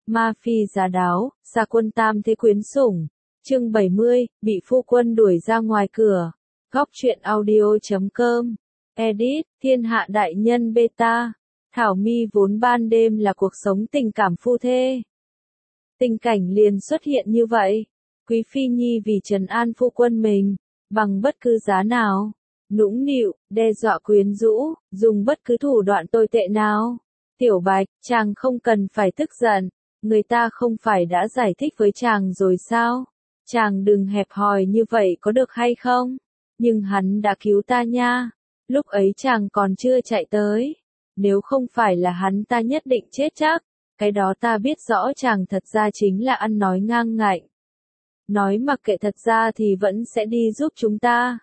Ma phi giá đáo, gia quân tam thế quyến sủng. Chương 70, bị phu quân đuổi ra ngoài cửa. Góc truyện audio.com. Edit, thiên hạ đại nhân beta. Thảo My vốn ban đêm là cuộc sống tình cảm phu thê. Tình cảnh liền xuất hiện như vậy. Quý phi nhi vì trấn an phu quân mình, bằng bất cứ giá nào, nũng nịu, đe dọa quyến rũ, dùng bất cứ thủ đoạn tồi tệ nào. Tiểu Bạch, chàng không cần phải tức giận, người ta không phải đã giải thích với chàng rồi sao? Chàng đừng hẹp hòi như vậy có được hay không? Nhưng hắn đã cứu ta nha. Lúc ấy chàng còn chưa chạy tới. Nếu không phải là hắn ta nhất định chết chắc. Cái đó ta biết rõ chàng thật ra chính là ăn nói ngang ngạnh. Nói mặc kệ thật ra thì vẫn sẽ đi giúp chúng ta.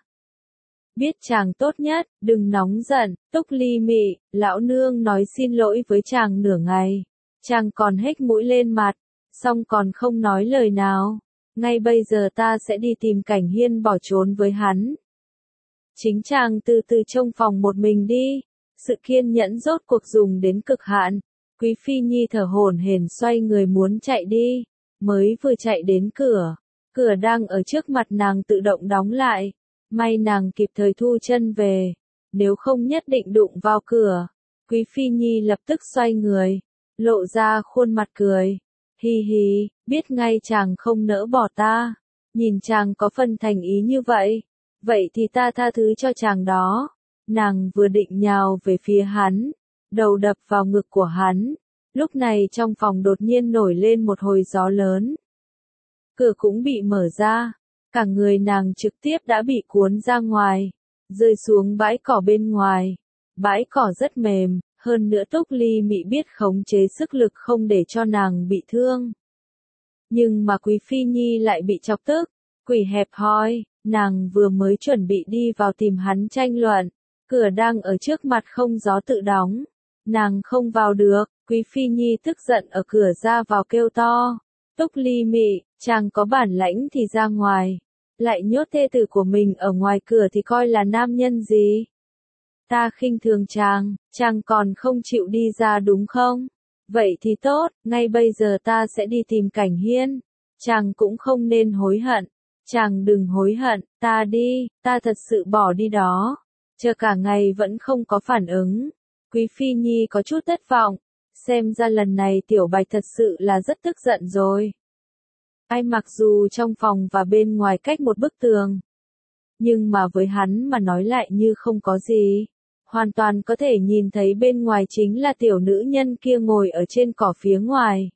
Biết chàng tốt nhất, đừng nóng giận, Túc Ly mị, lão nương nói xin lỗi với chàng nửa ngày. Chàng còn hếch mũi lên mặt, xong còn không nói lời nào. Ngay bây giờ ta sẽ đi tìm Cảnh Hiên bỏ trốn với hắn. Chính chàng từ từ trong phòng một mình đi. Sự kiên nhẫn rốt cuộc dùng đến cực hạn. Quý phi nhi thở hổn hển xoay người muốn chạy đi. Mới vừa chạy đến cửa. Cửa đang ở trước mặt nàng tự động đóng lại. May nàng kịp thời thu chân về. Nếu không nhất định đụng vào cửa. Quý phi nhi lập tức xoay người. Lộ ra khuôn mặt cười. Hi hi, biết ngay chàng không nỡ bỏ ta. Nhìn chàng có phần thành ý như vậy. Vậy thì ta tha thứ cho chàng đó. Nàng vừa định nhào về phía hắn. Đầu đập vào ngực của hắn. Lúc này trong phòng đột nhiên nổi lên một hồi gió lớn. Cửa cũng bị mở ra. Cả người nàng trực tiếp đã bị cuốn ra ngoài. Rơi xuống bãi cỏ bên ngoài. Bãi cỏ rất mềm. Hơn nữa Túc Ly mị biết khống chế sức lực không để cho nàng bị thương. Nhưng mà Quý phi nhi lại bị chọc tức. Quỷ hẹp hòi, nàng vừa mới chuẩn bị đi vào tìm hắn tranh luận. Cửa đang ở trước mặt không gió tự đóng. Nàng không vào được. Quý phi nhi tức giận ở cửa ra vào kêu to. Túc Ly mị, chàng có bản lãnh thì ra ngoài. Lại nhốt thê tử của mình ở ngoài cửa thì coi là nam nhân gì? Ta khinh thường chàng còn không chịu đi ra đúng không? Vậy thì tốt, ngay bây giờ ta sẽ đi tìm Cảnh Hiên. Chàng cũng không nên hối hận. Chàng đừng hối hận, ta đi, ta thật sự bỏ đi đó. Chờ cả ngày vẫn không có phản ứng. Quý phi nhi có chút thất vọng. Xem ra lần này Tiểu Bạch thật sự là rất tức giận rồi. Ai mặc dù trong phòng và bên ngoài cách một bức tường. Nhưng mà với hắn mà nói lại như không có gì. Hoàn toàn có thể nhìn thấy bên ngoài chính là tiểu nữ nhân kia ngồi ở trên cỏ phía ngoài.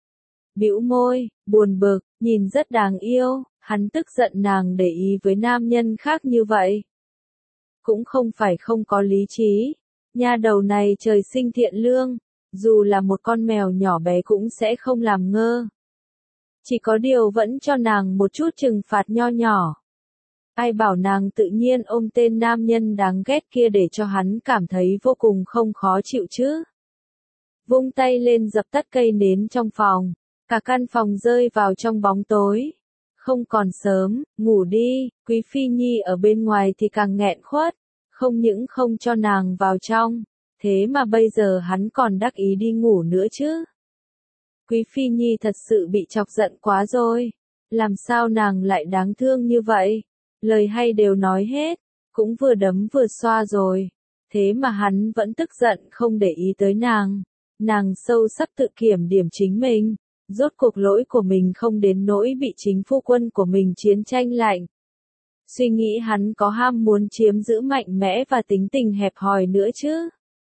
Bĩu môi, buồn bực, nhìn rất đáng yêu, hắn tức giận nàng để ý với nam nhân khác như vậy. Cũng không phải không có lý trí. Nha đầu này trời sinh thiện lương, dù là một con mèo nhỏ bé cũng sẽ không làm ngơ. Chỉ có điều vẫn cho nàng một chút trừng phạt nho nhỏ. Ai bảo nàng tự nhiên ôm tên nam nhân đáng ghét kia để cho hắn cảm thấy vô cùng không khó chịu chứ. Vung tay lên dập tắt cây nến trong phòng. Cả căn phòng rơi vào trong bóng tối. Không còn sớm, ngủ đi. Quý phi nhi ở bên ngoài thì càng nghẹn khuất. Không những không cho nàng vào trong. Thế mà bây giờ hắn còn đắc ý đi ngủ nữa chứ. Quý phi nhi thật sự bị chọc giận quá rồi. Làm sao nàng lại đáng thương như vậy? Lời hay đều nói hết, cũng vừa đấm vừa xoa rồi. Thế mà hắn vẫn tức giận không để ý tới nàng. Nàng sâu sắc tự kiểm điểm chính mình. Rốt cuộc lỗi của mình không đến nỗi bị chính phu quân của mình chiến tranh lạnh. Suy nghĩ hắn có ham muốn chiếm giữ mạnh mẽ và tính tình hẹp hòi nữa chứ.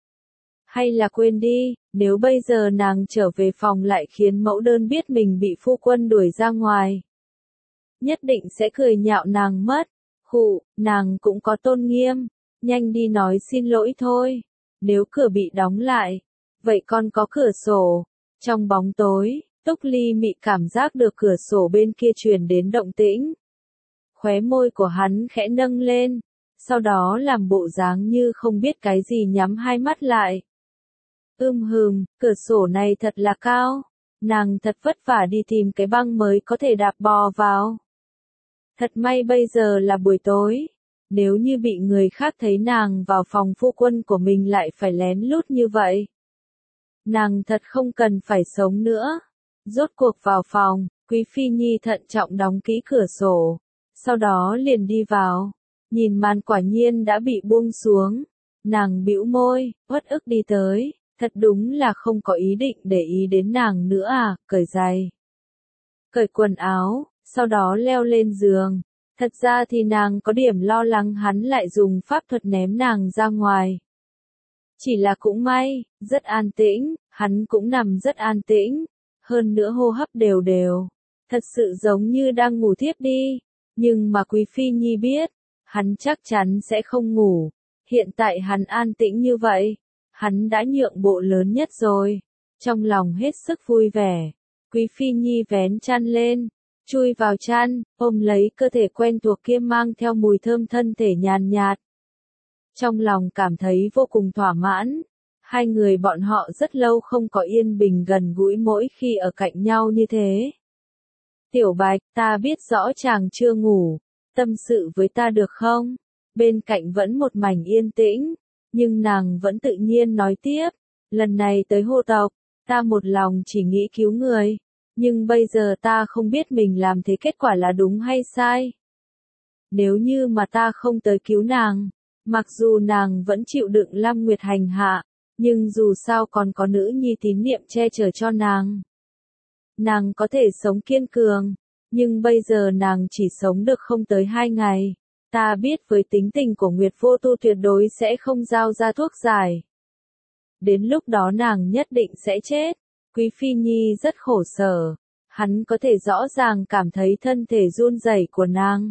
Hay là quên đi, nếu bây giờ nàng trở về phòng lại khiến mẫu đơn biết mình bị phu quân đuổi ra ngoài. Nhất định sẽ cười nhạo nàng mất. Khụ, nàng cũng có tôn nghiêm. Nhanh đi nói xin lỗi thôi. Nếu cửa bị đóng lại, vậy con có cửa sổ. Trong bóng tối, Túc Ly mị cảm giác được cửa sổ bên kia truyền đến động tĩnh. Khóe môi của hắn khẽ nâng lên. Sau đó làm bộ dáng như không biết cái gì nhắm hai mắt lại. Cửa sổ này thật là cao. Nàng thật vất vả đi tìm cái băng mới có thể đạp bò vào. Thật may bây giờ là buổi tối. Nếu như bị người khác thấy nàng vào phòng phu quân của mình lại phải lén lút như vậy. Nàng thật không cần phải sống nữa. Rốt cuộc vào phòng, Quý Phi Nhi thận trọng đóng kỹ cửa sổ, sau đó liền đi vào, nhìn màn quả nhiên đã bị buông xuống, nàng bĩu môi, uất ức đi tới, thật đúng là không có ý định để ý đến nàng nữa à, cởi giày, cởi quần áo, sau đó leo lên giường. Thật ra thì nàng có điểm lo lắng hắn lại dùng pháp thuật ném nàng ra ngoài. Chỉ là cũng may, rất an tĩnh, hắn cũng nằm rất an tĩnh, hơn nữa hô hấp đều đều, thật sự giống như đang ngủ thiếp đi, nhưng mà Quý Phi Nhi biết, hắn chắc chắn sẽ không ngủ, hiện tại hắn an tĩnh như vậy, hắn đã nhượng bộ lớn nhất rồi, trong lòng hết sức vui vẻ, Quý Phi Nhi vén chăn lên, chui vào chăn, ôm lấy cơ thể quen thuộc kia mang theo mùi thơm thân thể nhàn nhạt. Trong lòng cảm thấy vô cùng thỏa mãn, hai người bọn họ rất lâu không có yên bình gần gũi mỗi khi ở cạnh nhau như thế. Tiểu Bạch, ta biết rõ chàng chưa ngủ, tâm sự với ta được không? Bên cạnh vẫn một mảnh yên tĩnh, nhưng nàng vẫn tự nhiên nói tiếp, lần này tới Hồ tộc, ta một lòng chỉ nghĩ cứu người. Nhưng bây giờ ta không biết mình làm thế kết quả là đúng hay sai. Nếu như mà ta không tới cứu nàng, mặc dù nàng vẫn chịu đựng Lam Nguyệt hành hạ, nhưng dù sao còn có nữ nhi tín niệm che chở cho nàng. Nàng có thể sống kiên cường, nhưng bây giờ nàng chỉ sống được không tới 2 ngày. Ta biết với tính tình của Nguyệt Vô Tu tuyệt đối sẽ không giao ra thuốc giải. Đến lúc đó nàng nhất định sẽ chết. Quý Phi Nhi rất khổ sở, hắn có thể rõ ràng cảm thấy thân thể run rẩy của nàng.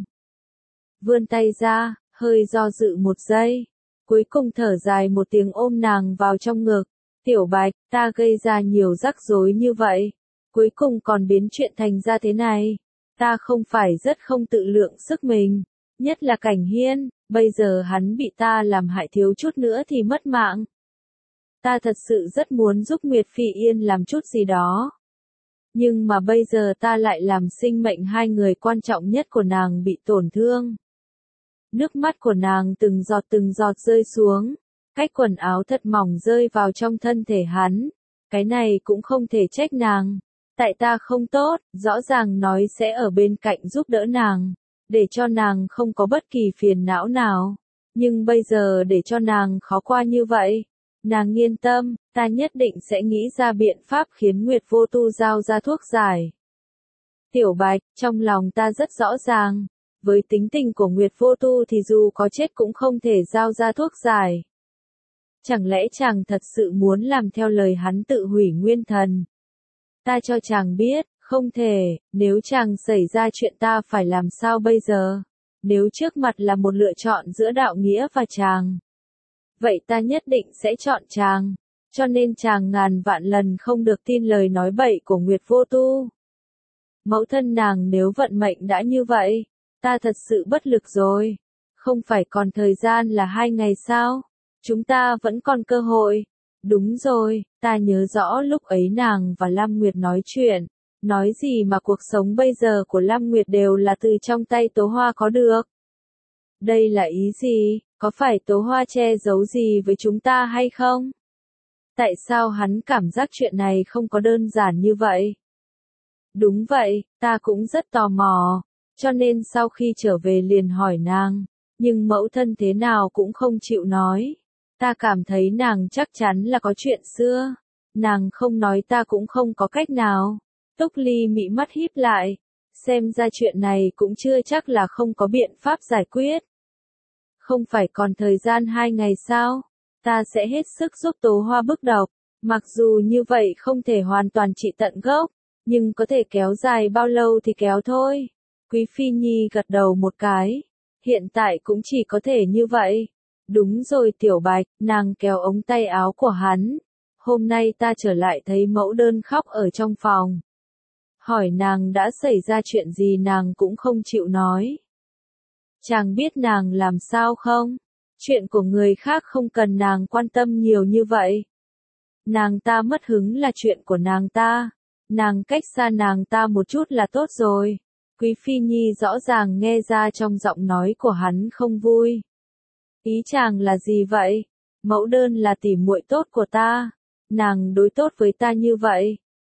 Vươn tay ra, hơi do dự một giây, cuối cùng thở dài một tiếng ôm nàng vào trong ngực. Tiểu Bạch, ta gây ra nhiều rắc rối như vậy, cuối cùng còn biến chuyện thành ra thế này. Ta không phải rất không tự lượng sức mình, nhất là Cảnh Hiên, bây giờ hắn bị ta làm hại thiếu chút nữa thì mất mạng. Ta thật sự rất muốn giúp Nguyệt Phi Yên làm chút gì đó. Nhưng mà bây giờ ta lại làm sinh mệnh hai người quan trọng nhất của nàng bị tổn thương. Nước mắt của nàng từng giọt rơi xuống, cách quần áo thật mỏng rơi vào trong thân thể hắn. Cái này cũng không thể trách nàng. Tại ta không tốt, rõ ràng nói sẽ ở bên cạnh giúp đỡ nàng, để cho nàng không có bất kỳ phiền não nào. Nhưng bây giờ để cho nàng khó qua như vậy. Nàng yên tâm, ta nhất định sẽ nghĩ ra biện pháp khiến Nguyệt Vô Tu giao ra thuốc giải. Tiểu Bạch, trong lòng ta rất rõ ràng, với tính tình của Nguyệt Vô Tu thì dù có chết cũng không thể giao ra thuốc giải. Chẳng lẽ chàng thật sự muốn làm theo lời hắn tự hủy nguyên thần? Ta cho chàng biết, không thể, nếu chàng xảy ra chuyện ta phải làm sao bây giờ? Nếu trước mặt là một lựa chọn giữa đạo nghĩa và chàng. Vậy ta nhất định sẽ chọn chàng, cho nên chàng ngàn vạn lần không được tin lời nói bậy của Nguyệt Vô Tu. Mẫu thân nàng nếu vận mệnh đã như vậy, ta thật sự bất lực rồi. Không phải còn thời gian là 2 ngày sao? Chúng ta vẫn còn cơ hội. Đúng rồi, ta nhớ rõ lúc ấy nàng và Lam Nguyệt nói chuyện, nói gì mà cuộc sống bây giờ của Lam Nguyệt đều là từ trong tay Tố Hoa có được. Đây là ý gì? Có phải Tố Hoa che giấu gì với chúng ta hay không? Tại sao hắn cảm giác chuyện này không có đơn giản như vậy? Đúng vậy, ta cũng rất tò mò, cho nên sau khi trở về liền hỏi nàng, nhưng mẫu thân thế nào cũng không chịu nói. Ta cảm thấy nàng chắc chắn là có chuyện xưa, nàng không nói ta cũng không có cách nào. Túc Ly mị mắt híp lại, xem ra chuyện này cũng chưa chắc là không có biện pháp giải quyết. Không phải còn thời gian 2 ngày sao? Ta sẽ hết sức giúp Tố Hoa bức độc, mặc dù như vậy không thể hoàn toàn trị tận gốc, nhưng có thể kéo dài bao lâu thì kéo thôi. Quý Phi Nhi gật đầu một cái, hiện tại cũng chỉ có thể như vậy. Đúng rồi Tiểu Bạch, nàng kéo ống tay áo của hắn. Hôm nay ta trở lại thấy mẫu đơn khóc ở trong phòng. Hỏi nàng đã xảy ra chuyện gì nàng cũng không chịu nói. Chàng biết nàng làm sao không? Chuyện của người khác không cần nàng quan tâm nhiều như vậy. Nàng ta mất hứng là chuyện của nàng ta. Nàng cách xa nàng ta một chút là tốt rồi. Quý Phi Nhi rõ ràng nghe ra trong giọng nói của hắn không vui. Ý chàng là gì vậy? Mẫu đơn là tỉ muội tốt của ta. Nàng đối tốt với ta như vậy.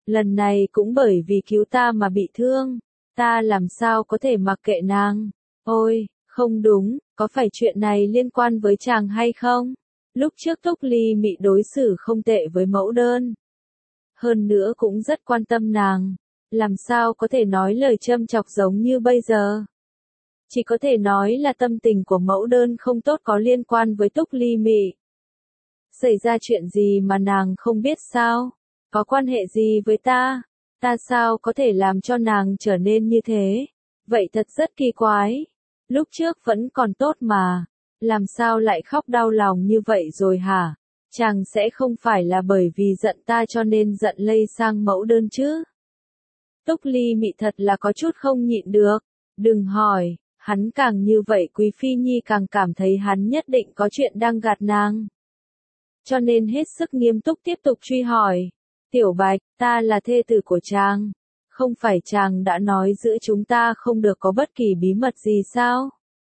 lần này cũng bởi vì cứu ta mà bị thương, ta làm sao có thể mặc kệ nàng. Ôi, không đúng, có phải chuyện này liên quan với chàng hay không? Lúc trước Túc Ly Mị đối xử không tệ với mẫu đơn. Hơn nữa cũng rất quan tâm nàng, làm sao có thể nói lời châm chọc giống như bây giờ. Chỉ có thể nói là tâm tình của mẫu đơn không tốt có liên quan với Túc Ly Mị. Xảy ra chuyện gì mà nàng không biết sao? Có quan hệ gì với ta? Ta sao có thể làm cho nàng trở nên như thế? Vậy thật rất kỳ quái. Lúc trước vẫn còn tốt mà. Làm sao lại khóc đau lòng như vậy rồi hả? Chàng sẽ không phải là bởi vì giận ta cho nên giận lây sang mẫu đơn chứ? Túc Ly Mị thật là có chút không nhịn được. Đừng hỏi, hắn càng như vậy Quý Phi Nhi càng cảm thấy hắn nhất định có chuyện đang gạt nàng. Cho nên hết sức nghiêm túc tiếp tục truy hỏi. Tiểu Bạch, ta là thê tử của chàng. Không phải chàng đã nói giữa chúng ta không được có bất kỳ bí mật gì sao?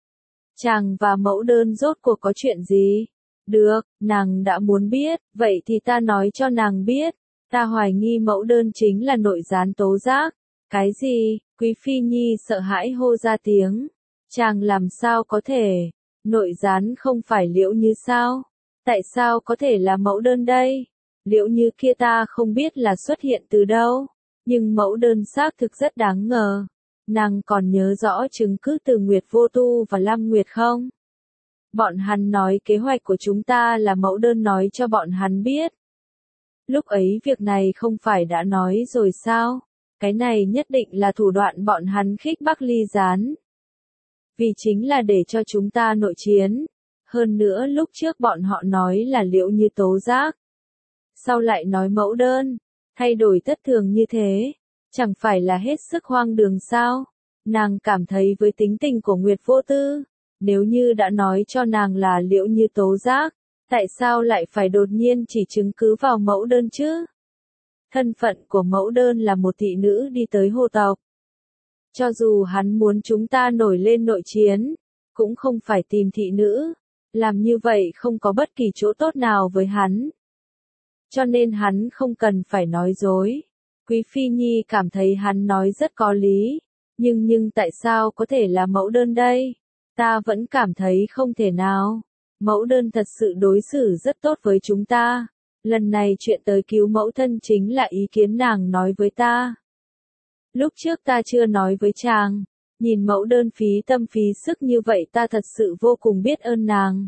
Chàng và mẫu đơn rốt cuộc có chuyện gì? Được, nàng đã muốn biết, vậy thì ta nói cho nàng biết. Ta hoài nghi mẫu đơn chính là nội gián tố giác. Cái gì? Quý Phi Nhi sợ hãi hô ra tiếng. Chàng làm sao có thể? Nội gián không phải Liễu Như sao? Tại sao có thể là mẫu đơn đây? Liễu Như kia ta không biết là xuất hiện từ đâu. Nhưng mẫu đơn xác thực rất đáng ngờ. Nàng còn nhớ rõ chứng cứ từ Nguyệt Vô Tu và Lam Nguyệt không? Bọn hắn nói kế hoạch của chúng ta là mẫu đơn nói cho bọn hắn biết. Lúc ấy việc này không phải đã nói rồi sao? Cái này nhất định là thủ đoạn bọn hắn khích Bắc Ly Gián. Vì chính là để cho chúng ta nội chiến. Hơn nữa lúc trước bọn họ nói là Liễu Như tố giác. Sau lại nói mẫu đơn. Thay đổi thất thường như thế. Chẳng phải là hết sức hoang đường sao? Nàng cảm thấy với tính tình của Nguyệt Vô Tư. Nếu như đã nói cho nàng là Liễu Như tố giác. Tại sao lại phải đột nhiên chỉ chứng cứ vào mẫu đơn chứ? Thân phận của mẫu đơn là một thị nữ đi tới hồ tộc. Cho dù hắn muốn chúng ta nổi lên nội chiến, cũng không phải tìm thị nữ. Làm như vậy không có bất kỳ chỗ tốt nào với hắn. Cho nên hắn không cần phải nói dối. Quý Phi Nhi cảm thấy hắn nói rất có lý. Nhưng tại sao có thể là mẫu đơn đây? Ta vẫn cảm thấy không thể nào. Mẫu đơn thật sự đối xử rất tốt với chúng ta. Lần này chuyện tới cứu mẫu thân chính là ý kiến nàng nói với ta. Lúc trước ta chưa nói với chàng. Nhìn mẫu đơn phí tâm phí sức như vậy ta thật sự vô cùng biết ơn nàng.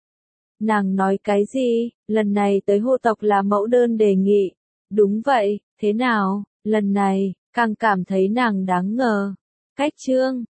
Nàng nói cái gì? Lần này tới hồ tộc là mẫu đơn đề nghị. Đúng vậy, thế nào? Lần này, càng cảm thấy nàng đáng ngờ. Cách chương